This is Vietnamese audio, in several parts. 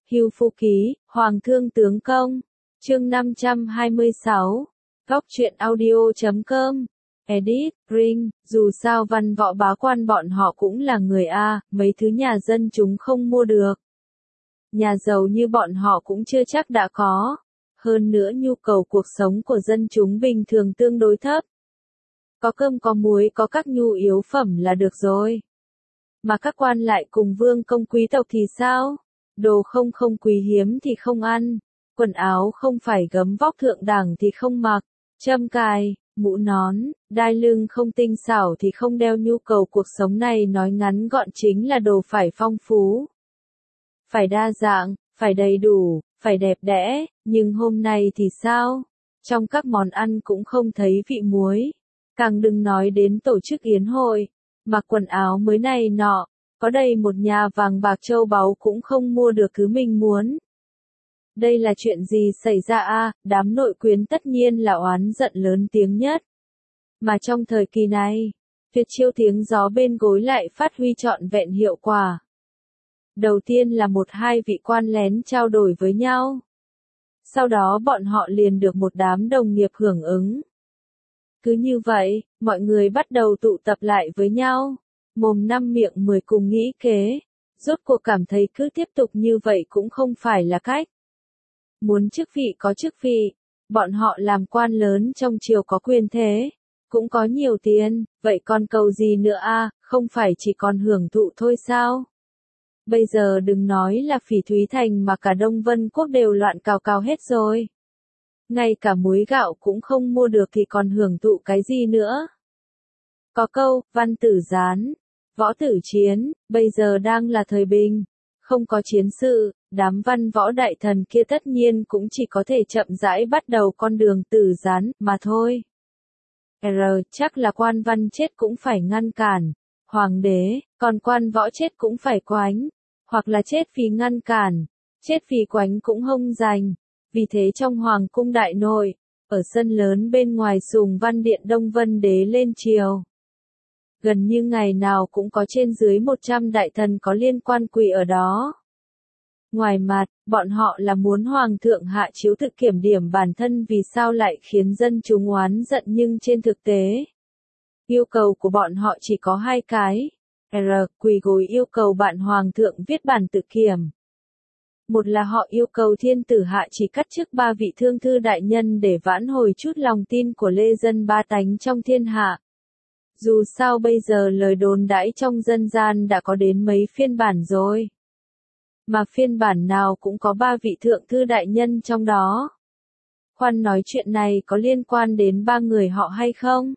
Hưu Phu Ký, Hoàng Thương Tướng Công. Chương 526. Góc truyện audio.com. Edit, Ring, dù sao văn võ bá quan bọn họ cũng là người A, mấy thứ nhà dân chúng không mua được. Nhà giàu như bọn họ cũng chưa chắc đã có. Hơn nữa nhu cầu cuộc sống của dân chúng bình thường tương đối thấp. Có cơm có muối có các nhu yếu phẩm là được rồi. Mà các quan lại cùng vương công quý tộc thì sao? Đồ không quý hiếm thì không ăn. Quần áo không phải gấm vóc thượng đẳng thì không mặc. Châm cài, mũ nón, đai lưng không tinh xảo thì không đeo. Nhu cầu cuộc sống này nói ngắn gọn chính là đồ phải phong phú. Phải đa dạng, phải đầy đủ, phải đẹp đẽ, nhưng hôm nay thì sao? Trong các món ăn cũng không thấy vị muối. Càng đừng nói đến tổ chức yến hội, mặc quần áo mới này nọ, có đầy một nhà vàng bạc châu báu cũng không mua được thứ mình muốn. Đây là chuyện gì xảy ra a? Đám nội quyến tất nhiên là oán giận lớn tiếng nhất. Mà trong thời kỳ này, tuyệt chiêu tiếng gió bên gối lại phát huy trọn vẹn hiệu quả. Đầu tiên là một hai vị quan lén trao đổi với nhau. Sau đó bọn họ liền được một đám đồng nghiệp hưởng ứng. Cứ như vậy, mọi người bắt đầu tụ tập lại với nhau. Mồm năm miệng 10 cùng nghĩ kế. Rốt cuộc cảm thấy cứ tiếp tục như vậy cũng không phải là cách. Muốn chức vị có chức vị. Bọn họ làm quan lớn trong triều có quyền thế. Cũng có nhiều tiền, vậy còn cầu gì nữa a? Không phải chỉ còn hưởng thụ thôi sao? Bây giờ đừng nói là Phỉ Thúy Thành mà cả Đông Vân Quốc đều loạn cào cào hết rồi. Ngay cả muối gạo cũng không mua được thì còn hưởng thụ cái gì nữa. Có câu, văn tử gián, võ tử chiến, bây giờ đang là thời bình. Không có chiến sự, đám văn võ đại thần kia tất nhiên cũng chỉ có thể chậm rãi bắt đầu con đường tử gián, mà thôi. Chắc là quan văn chết cũng phải ngăn cản. Hoàng đế, còn quan võ chết cũng phải quánh. Hoặc là chết vì ngăn cản, chết vì quánh cũng hông giành. Vì thế trong hoàng cung đại nội, ở sân lớn bên ngoài Sùng Văn Điện Đông Vân Đế lên triều. Gần như ngày nào cũng có trên dưới 100 đại thần có liên quan quỳ ở đó. Ngoài mặt, bọn họ là muốn hoàng thượng hạ chiếu thực kiểm điểm bản thân vì sao lại khiến dân chúng oán giận, nhưng trên thực tế, yêu cầu của bọn họ chỉ có hai cái. Quỳ gối yêu cầu bạn hoàng thượng viết bản tự kiểm. Một là họ yêu cầu thiên tử hạ chỉ cắt chức 3 vị thương thư đại nhân để vãn hồi chút lòng tin của lê dân ba tánh trong thiên hạ. Dù sao bây giờ lời đồn đãi trong dân gian đã có đến mấy phiên bản rồi. Mà phiên bản nào cũng có 3 vị thượng thư đại nhân trong đó. Khoan nói chuyện này có liên quan đến 3 người họ hay không?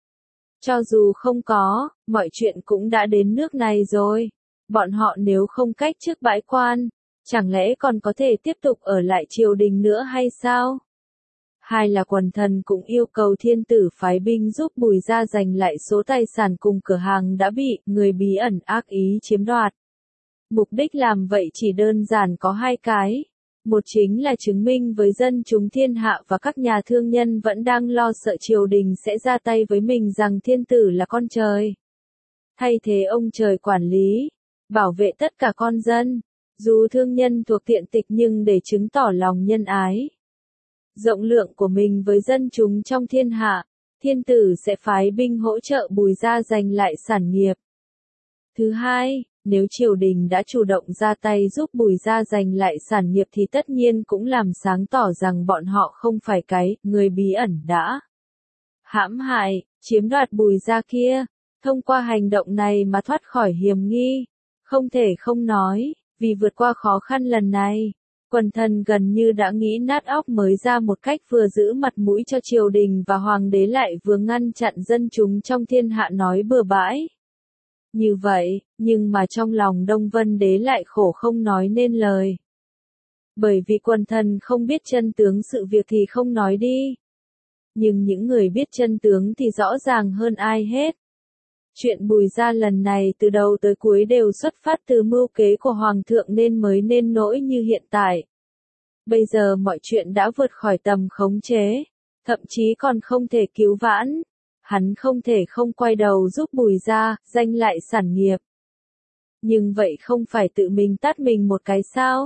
Cho dù không có, mọi chuyện cũng đã đến nước này rồi. Bọn họ nếu không cách chức bãi quan, chẳng lẽ còn có thể tiếp tục ở lại triều đình nữa hay sao? Hai là quần thần cũng yêu cầu thiên tử phái binh giúp Bùi Gia giành lại số tài sản cùng cửa hàng đã bị người bí ẩn ác ý chiếm đoạt. Mục đích làm vậy chỉ đơn giản có hai cái. Một chính là chứng minh với dân chúng thiên hạ và các nhà thương nhân vẫn đang lo sợ triều đình sẽ ra tay với mình rằng thiên tử là con trời. Thay thế ông trời quản lý, bảo vệ tất cả con dân, dù thương nhân thuộc tiện tịch nhưng để chứng tỏ lòng nhân ái. Rộng lượng của mình với dân chúng trong thiên hạ, thiên tử sẽ phái binh hỗ trợ Bùi Gia giành lại sản nghiệp. Thứ hai, nếu triều đình đã chủ động ra tay giúp Bùi Gia giành lại sản nghiệp thì tất nhiên cũng làm sáng tỏ rằng bọn họ không phải cái người bí ẩn đã hãm hại, chiếm đoạt Bùi Gia kia. Thông qua hành động này mà thoát khỏi hiểm nghi. Không thể không nói, vì vượt qua khó khăn lần này, quần thần gần như đã nghĩ nát óc mới ra một cách vừa giữ mặt mũi cho triều đình và hoàng đế lại vừa ngăn chặn dân chúng trong thiên hạ nói bừa bãi. Như vậy, nhưng mà trong lòng Đông Vân Đế lại khổ không nói nên lời. Bởi vì quần thần không biết chân tướng sự việc thì không nói đi. Nhưng những người biết chân tướng thì rõ ràng hơn ai hết. Chuyện Bùi Gia lần này từ đầu tới cuối đều xuất phát từ mưu kế của Hoàng thượng nên mới nên nỗi như hiện tại. Bây giờ mọi chuyện đã vượt khỏi tầm khống chế, thậm chí còn không thể cứu vãn. Hắn không thể không quay đầu giúp Bùi Gia giành lại sản nghiệp. Nhưng vậy không phải tự mình tát mình một cái sao?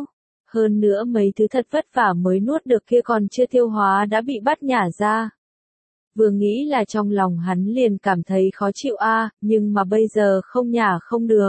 Hơn nữa mấy thứ thật vất vả mới nuốt được kia còn chưa tiêu hóa đã bị bắt nhả ra. Vừa nghĩ là trong lòng hắn liền cảm thấy khó chịu nhưng mà bây giờ không nhả không được.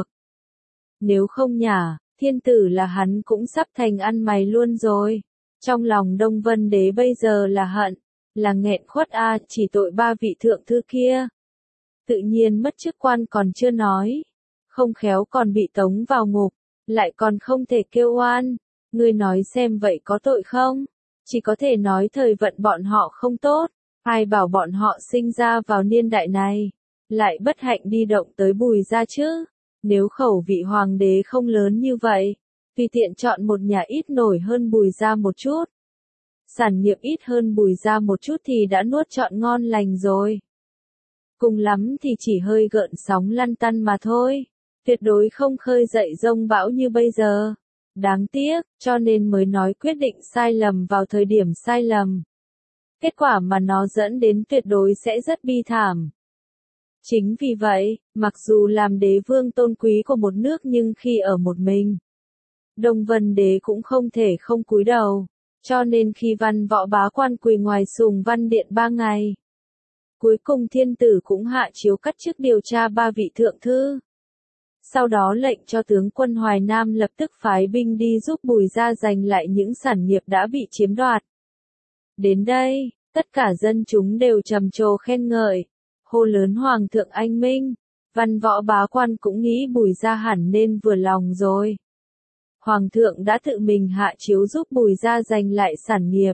Nếu không nhả, thiên tử là hắn cũng sắp thành ăn mày luôn rồi. Trong lòng Đông Vân Đế bây giờ là hận, là nghẹn khuất chỉ tội ba vị thượng thư kia. Tự nhiên mất chức quan còn chưa nói, không khéo còn bị tống vào ngục, lại còn không thể kêu oan. Ngươi nói xem vậy có tội không? Chỉ có thể nói thời vận bọn họ không tốt, ai bảo bọn họ sinh ra vào niên đại này, lại bất hạnh đi động tới Bùi gia chứ. Nếu khẩu vị hoàng đế không lớn như vậy, tùy tiện chọn một nhà ít nổi hơn Bùi gia một chút, sản nghiệp ít hơn Bùi gia một chút thì đã nuốt trọn ngon lành rồi. Cùng lắm thì chỉ hơi gợn sóng lăn tăn mà thôi, tuyệt đối không khơi dậy giông bão như bây giờ. Đáng tiếc, cho nên mới nói quyết định sai lầm vào thời điểm sai lầm. Kết quả mà nó dẫn đến tuyệt đối sẽ rất bi thảm. Chính vì vậy, mặc dù làm đế vương tôn quý của một nước nhưng khi ở một mình, Đông Vân Đế cũng không thể không cúi đầu. Cho nên khi văn võ bá quan quỳ ngoài Sùng Văn Điện 3 ngày, cuối cùng thiên tử cũng hạ chiếu cắt chức điều tra ba vị thượng thư. Sau đó lệnh cho tướng quân Hoài Nam lập tức phái binh đi giúp Bùi gia giành lại những sản nghiệp đã bị chiếm đoạt. Đến đây, tất cả dân chúng đều trầm trồ khen ngợi, hô lớn Hoàng thượng anh minh. Văn võ bá quan cũng nghĩ Bùi gia hẳn nên vừa lòng rồi. Hoàng thượng đã tự mình hạ chiếu giúp Bùi gia giành lại sản nghiệp.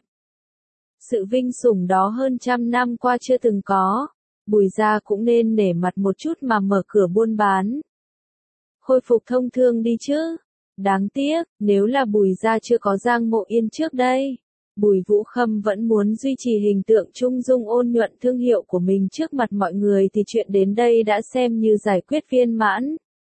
Sự vinh sủng đó hơn 100 năm qua chưa từng có, Bùi gia cũng nên nể mặt một chút mà mở cửa buôn bán. Khôi phục thông thương đi chứ. Đáng tiếc, nếu là Bùi gia chưa có Giang Mộ Yên trước đây, Bùi Vũ Khâm vẫn muốn duy trì hình tượng trung dung ôn nhuận thương hiệu của mình trước mặt mọi người thì chuyện đến đây đã xem như giải quyết viên mãn.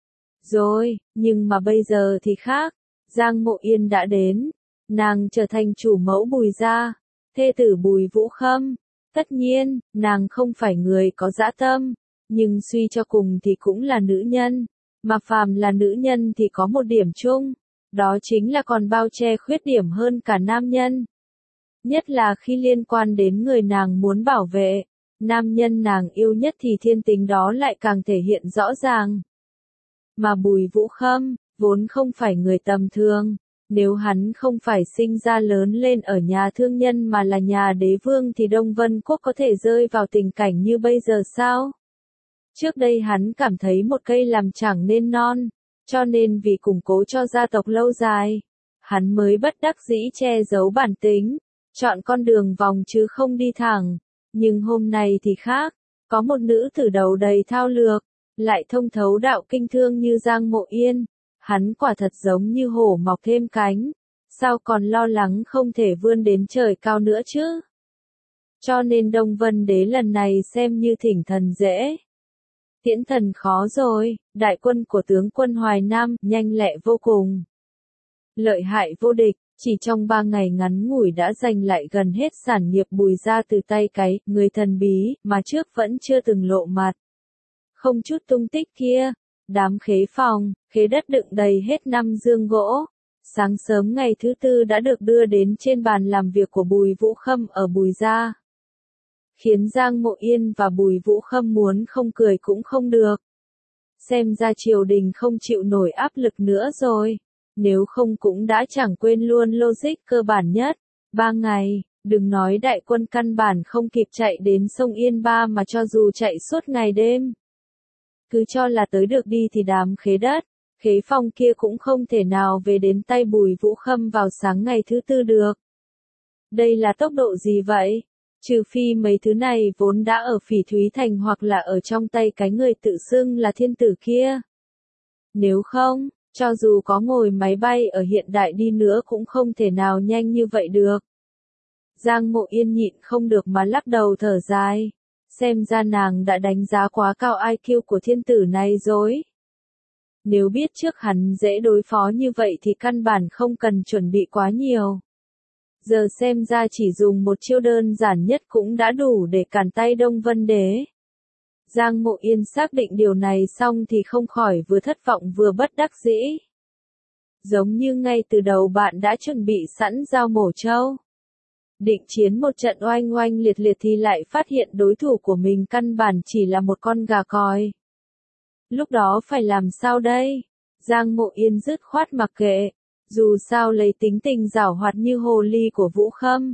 Rồi, nhưng mà bây giờ thì khác, Giang Mộ Yên đã đến, nàng trở thành chủ mẫu Bùi gia, thê tử Bùi Vũ Khâm. Tất nhiên, nàng không phải người có dã tâm, nhưng suy cho cùng thì cũng là nữ nhân. Mà phàm là nữ nhân thì có một điểm chung, đó chính là còn bao che khuyết điểm hơn cả nam nhân. Nhất là khi liên quan đến người nàng muốn bảo vệ, nam nhân nàng yêu nhất thì thiên tính đó lại càng thể hiện rõ ràng. Mà Bùi Vũ Khâm, vốn không phải người tầm thường, nếu hắn không phải sinh ra lớn lên ở nhà thương nhân mà là nhà đế vương thì Đông Vân Quốc có thể rơi vào tình cảnh như bây giờ sao? Trước đây hắn cảm thấy một cây làm chẳng nên non, cho nên vì củng cố cho gia tộc lâu dài, hắn mới bất đắc dĩ che giấu bản tính, chọn con đường vòng chứ không đi thẳng. Nhưng hôm nay thì khác, có một nữ tử đầu đầy thao lược, lại thông thấu đạo kinh thương như Giang Mộ Yên, hắn quả thật giống như hổ mọc thêm cánh, sao còn lo lắng không thể vươn đến trời cao nữa chứ? Cho nên Đông Vân Đế lần này xem như thỉnh thần dễ, tiễn thần khó rồi. Đại quân của tướng quân Hoài Nam nhanh lẹ vô cùng, lợi hại vô địch, chỉ trong 3 ngày ngắn ngủi đã giành lại gần hết sản nghiệp Bùi gia từ tay cái người thần bí mà trước vẫn chưa từng lộ mặt, không chút tung tích kia. Đám khế phòng, khế đất đựng đầy hết 5 dương gỗ, sáng sớm ngày thứ tư đã được đưa đến trên bàn làm việc của Bùi Vũ Khâm ở Bùi gia, khiến Giang Mộ Yên và Bùi Vũ Khâm muốn không cười cũng không được. Xem ra triều đình không chịu nổi áp lực nữa rồi, nếu không cũng đã chẳng quên luôn logic cơ bản nhất. 3 ngày, đừng nói đại quân căn bản không kịp chạy đến sông Yên Ba mà cho dù chạy suốt ngày đêm, cứ cho là tới được đi thì đám khế đất, khế phòng kia cũng không thể nào về đến tay Bùi Vũ Khâm vào sáng ngày thứ tư được. Đây là tốc độ gì vậy? Trừ phi mấy thứ này vốn đã ở Phỉ Thúy Thành hoặc là ở trong tay cái người tự xưng là thiên tử kia. Nếu không, cho dù có ngồi máy bay ở hiện đại đi nữa cũng không thể nào nhanh như vậy được. Giang Mộ Yên nhịn không được mà lắc đầu thở dài. Xem ra nàng đã đánh giá quá cao IQ của thiên tử này rồi. Nếu biết trước hắn dễ đối phó như vậy thì căn bản không cần chuẩn bị quá nhiều. Giờ xem ra chỉ dùng một chiêu đơn giản nhất cũng đã đủ để cản tay Đông Vân Đế. Giang Mộ Yên xác định điều này xong thì không khỏi vừa thất vọng vừa bất đắc dĩ. Giống như ngay từ đầu bạn đã chuẩn bị sẵn dao mổ trâu. Định chiến một trận oanh oanh liệt liệt thì lại phát hiện đối thủ của mình căn bản chỉ là một con gà còi. Lúc đó phải làm sao đây? Giang Mộ Yên dứt khoát mặc kệ. Dù sao lấy tính tình giảo hoạt như hồ ly của Vũ Khâm.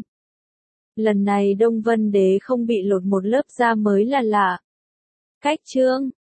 Lần này Đông Vân Đế không bị lột một lớp da mới là lạ. Cách chương